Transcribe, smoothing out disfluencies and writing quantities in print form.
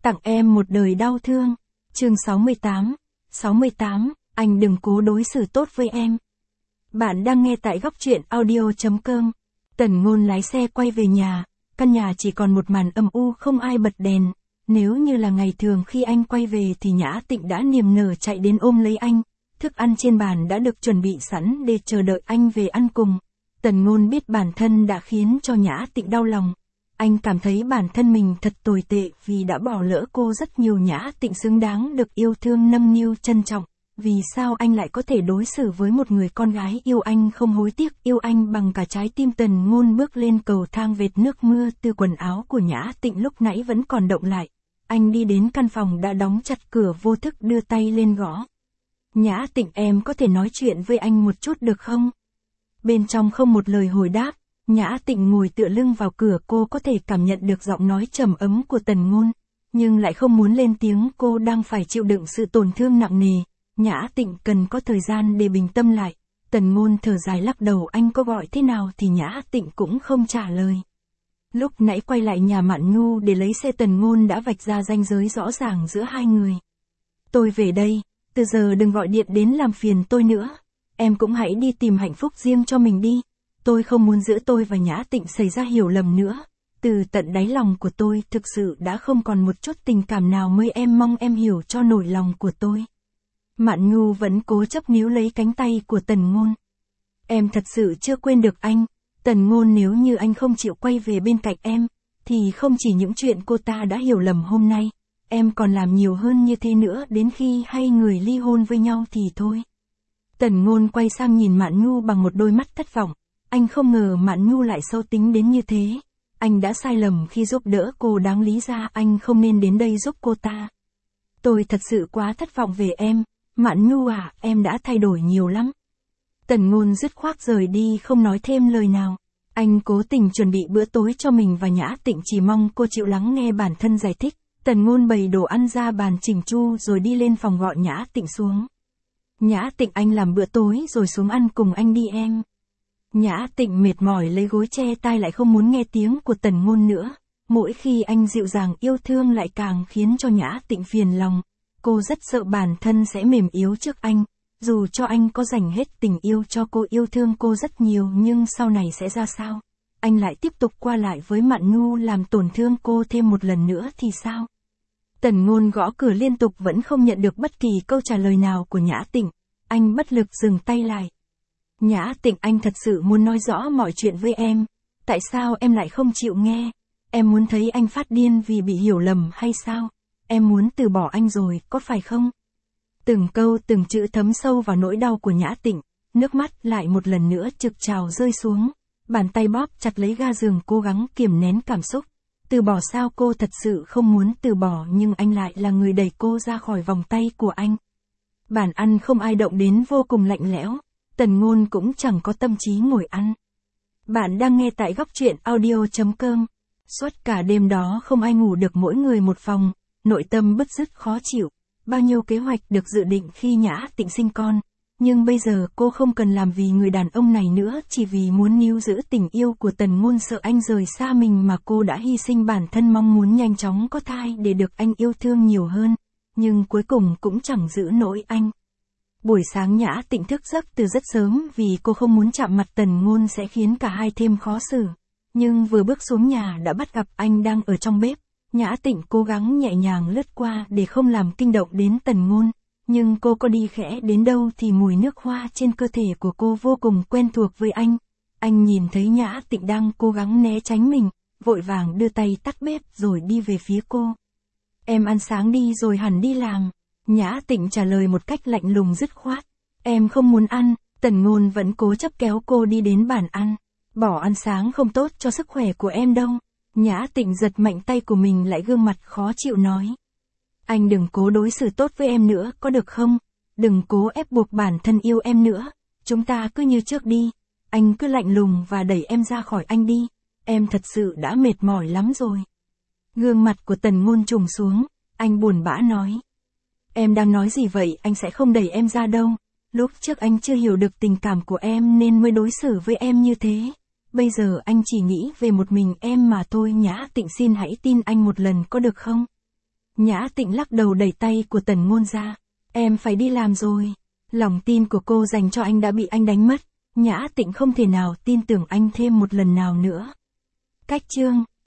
Tặng em một đời đau thương. Chương 68, anh đừng cố đối xử tốt với em. Bạn đang nghe tại góc truyện audio.com. Tần Ngôn lái xe quay về nhà, căn nhà chỉ còn một màn âm u không ai bật đèn. Nếu như là ngày thường khi anh quay về thì Nhã Tịnh đã niềm nở chạy đến ôm lấy anh. Thức ăn trên bàn đã được chuẩn bị sẵn để chờ đợi anh về ăn cùng. Tần Ngôn biết bản thân đã khiến cho Nhã Tịnh đau lòng. Anh cảm thấy bản thân mình thật tồi tệ vì đã bỏ lỡ cô rất nhiều. Nhã Tịnh xứng đáng được yêu thương nâng niu trân trọng. Vì sao anh lại có thể đối xử với một người con gái yêu anh không hối tiếc, yêu anh bằng cả trái tim? Tần Ngôn bước lên cầu thang vệt nước mưa từ quần áo của Nhã Tịnh lúc nãy vẫn còn động lại. Anh đi đến căn phòng đã đóng chặt cửa, vô thức đưa tay lên gõ. Nhã Tịnh, em có thể nói chuyện với anh một chút được không? Bên trong không một lời hồi đáp. Nhã Tịnh ngồi tựa lưng vào cửa, cô có thể cảm nhận được giọng nói trầm ấm của Tần Ngôn, nhưng lại không muốn lên tiếng. Cô đang phải chịu đựng sự tổn thương nặng nề. Nhã Tịnh cần có thời gian để bình tâm lại. Tần Ngôn thở dài lắc đầu, anh có gọi thế nào thì Nhã Tịnh cũng không trả lời. Lúc nãy quay lại nhà Mạn Nhu để lấy xe, Tần Ngôn đã vạch ra ranh giới rõ ràng giữa hai người. Tôi về đây, từ giờ đừng gọi điện đến làm phiền tôi nữa. Em cũng hãy đi tìm hạnh phúc riêng cho mình đi. Tôi không muốn giữa tôi và Nhã Tịnh xảy ra hiểu lầm nữa. Từ tận đáy lòng của tôi thực sự đã không còn một chút tình cảm nào mới, em mong em hiểu cho nỗi lòng của tôi. Mạn Nhu vẫn cố chấp níu lấy cánh tay của Tần Ngôn. Em thật sự chưa quên được anh. Tần Ngôn, nếu như anh không chịu quay về bên cạnh em, thì không chỉ những chuyện cô ta đã hiểu lầm hôm nay, em còn làm nhiều hơn như thế nữa, đến khi hai người ly hôn với nhau thì thôi. Tần Ngôn quay sang nhìn Mạn Nhu bằng một đôi mắt thất vọng. Anh không ngờ Mạn Nhu lại sâu tính đến như thế. Anh đã sai lầm khi giúp đỡ cô, đáng lý ra anh không nên đến đây giúp cô ta. Tôi thật sự quá thất vọng về em. Mạn Nhu à, em đã thay đổi nhiều lắm. Tần Ngôn dứt khoát rời đi, không nói thêm lời nào. Anh cố tình chuẩn bị bữa tối cho mình và Nhã Tịnh, chỉ mong cô chịu lắng nghe bản thân giải thích. Tần Ngôn bày đồ ăn ra bàn chỉnh chu rồi đi lên phòng gọi Nhã Tịnh xuống. Nhã Tịnh, anh làm bữa tối rồi xuống ăn cùng anh đi em. Nhã Tịnh mệt mỏi lấy gối che tai, lại không muốn nghe tiếng của Tần Ngôn nữa. Mỗi khi anh dịu dàng yêu thương lại càng khiến cho Nhã Tịnh phiền lòng. Cô rất sợ bản thân sẽ mềm yếu trước anh. Dù cho anh có dành hết tình yêu cho cô, yêu thương cô rất nhiều, nhưng sau này sẽ ra sao? Anh lại tiếp tục qua lại với Mạn Nhu làm tổn thương cô thêm một lần nữa thì sao? Tần Ngôn gõ cửa liên tục vẫn không nhận được bất kỳ câu trả lời nào của Nhã Tịnh. Anh bất lực dừng tay lại. Nhã Tịnh, anh thật sự muốn nói rõ mọi chuyện với em. Tại sao em lại không chịu nghe? Em muốn thấy anh phát điên vì bị hiểu lầm hay sao? Em muốn từ bỏ anh rồi, có phải không? Từng câu từng chữ thấm sâu vào nỗi đau của Nhã Tịnh. Nước mắt lại một lần nữa trực trào rơi xuống. Bàn tay bóp chặt lấy ga giường, cố gắng kiềm nén cảm xúc. Từ bỏ sao? Cô thật sự không muốn từ bỏ, nhưng anh lại là người đẩy cô ra khỏi vòng tay của anh. Bàn ăn không ai động đến, vô cùng lạnh lẽo. Tần Ngôn cũng chẳng có tâm trí ngồi ăn. Bạn đang nghe tại góc truyện audio.com. Suốt cả đêm đó không ai ngủ được, mỗi người một phòng, nội tâm bứt rứt khó chịu. Bao nhiêu kế hoạch được dự định khi Nhã Tịnh sinh con, nhưng bây giờ cô không cần làm vì người đàn ông này nữa, chỉ vì muốn níu giữ tình yêu của Tần Ngôn. Sợ anh rời xa mình mà cô đã hy sinh bản thân, mong muốn nhanh chóng có thai để được anh yêu thương nhiều hơn, nhưng cuối cùng cũng chẳng giữ nổi anh. Buổi sáng Nhã Tịnh thức giấc từ rất sớm vì cô không muốn chạm mặt Tần Ngôn sẽ khiến cả hai thêm khó xử. Nhưng vừa bước xuống nhà đã bắt gặp anh đang ở trong bếp. Nhã Tịnh cố gắng nhẹ nhàng lướt qua để không làm kinh động đến Tần Ngôn. Nhưng cô có đi khẽ đến đâu thì mùi nước hoa trên cơ thể của cô vô cùng quen thuộc với anh. Anh nhìn thấy Nhã Tịnh đang cố gắng né tránh mình, vội vàng đưa tay tắt bếp rồi đi về phía cô. Em ăn sáng đi rồi hẳn đi làm. Nhã Tịnh trả lời một cách lạnh lùng dứt khoát. Em không muốn ăn. Tần Ngôn vẫn cố chấp kéo cô đi đến bàn ăn. Bỏ ăn sáng không tốt cho sức khỏe của em đâu. Nhã Tịnh giật mạnh tay của mình lại, gương mặt khó chịu nói. Anh đừng cố đối xử tốt với em nữa, có được không? Đừng cố ép buộc bản thân yêu em nữa. Chúng ta cứ như trước đi. Anh cứ lạnh lùng và đẩy em ra khỏi anh đi. Em thật sự đã mệt mỏi lắm rồi. Gương mặt của Tần Ngôn trùng xuống. Anh buồn bã nói. Em đang nói gì vậy? Anh sẽ không đẩy em ra đâu. Lúc trước anh chưa hiểu được tình cảm của em nên mới đối xử với em như thế. Bây giờ anh chỉ nghĩ về một mình em mà thôi. Nhã Tịnh, xin hãy tin anh một lần có được không? Nhã Tịnh lắc đầu đẩy tay của Tần Ngôn ra. Em phải đi làm rồi. Lòng tin của cô dành cho anh đã bị anh đánh mất. Nhã Tịnh không thể nào tin tưởng anh thêm một lần nào nữa. Cách chương